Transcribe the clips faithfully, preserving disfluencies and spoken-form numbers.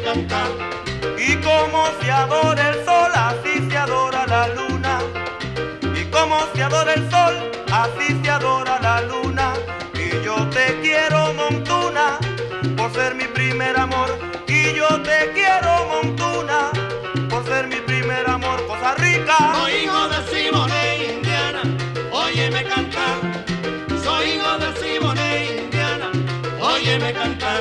cantar. Y como se adora el sol, así se adora la luna. Y como se adora el sol, así se adora la luna. Y yo te quiero, Montuna, por ser mi primer amor. Y yo te quiero, Montuna, por ser mi primer amor. Costa Rica. Soy hijo de Siboney, Indiana, óyeme cantar. Soy hijo de Siboney, Indiana, óyeme cantar.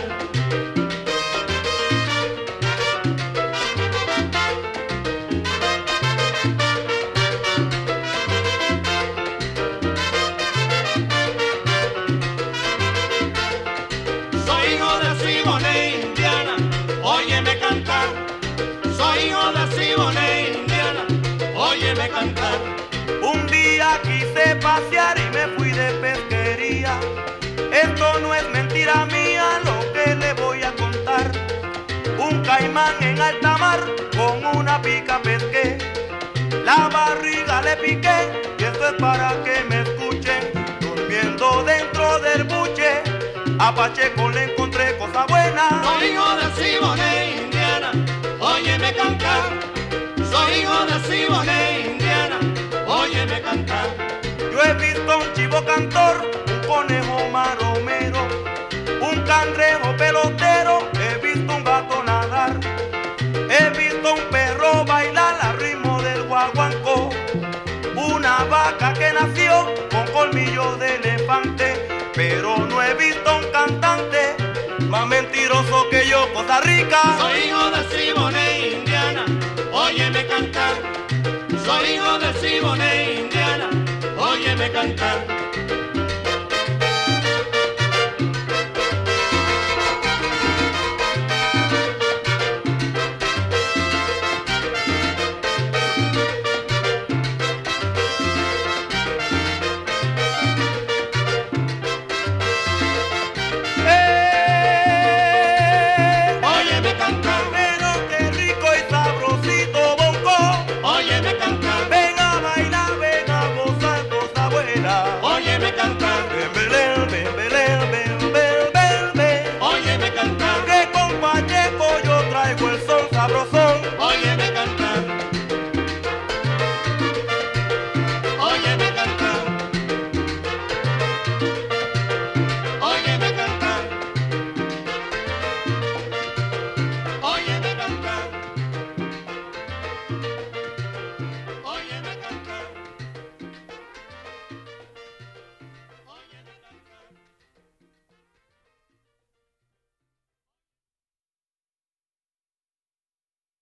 Soy hijo de Siboney, Indiana, óyeme cantar. Soy hijo de Siboney, Indiana, óyeme cantar. Un día quise pasear y me fui de pesquería. Esto no es mentira mía lo que le voy a contar. Un caimán en alta mar con una pica pesqué. La barriga le piqué y esto es para que me escuchen. Durmiendo dentro del buche, a Pacheco le encontré cosa buena. Soy hijo de Siboney, Indiana, óyeme cantar. Soy hijo de Siboney, Indiana, óyeme cantar. Yo he visto un chivo cantor, un conejo maromero, un cangrejo pelotero, he visto un gato nadar, he visto un perro bailar al ritmo del guaguancó, una vaca que nació con colmillo de elefante, pero no he visto un cantante más mentiroso que yo, Costa Rica. Soy hijo de Siboney, Indiana, óyeme cantar. Soy hijo de Siboney, Indiana, óyeme cantar.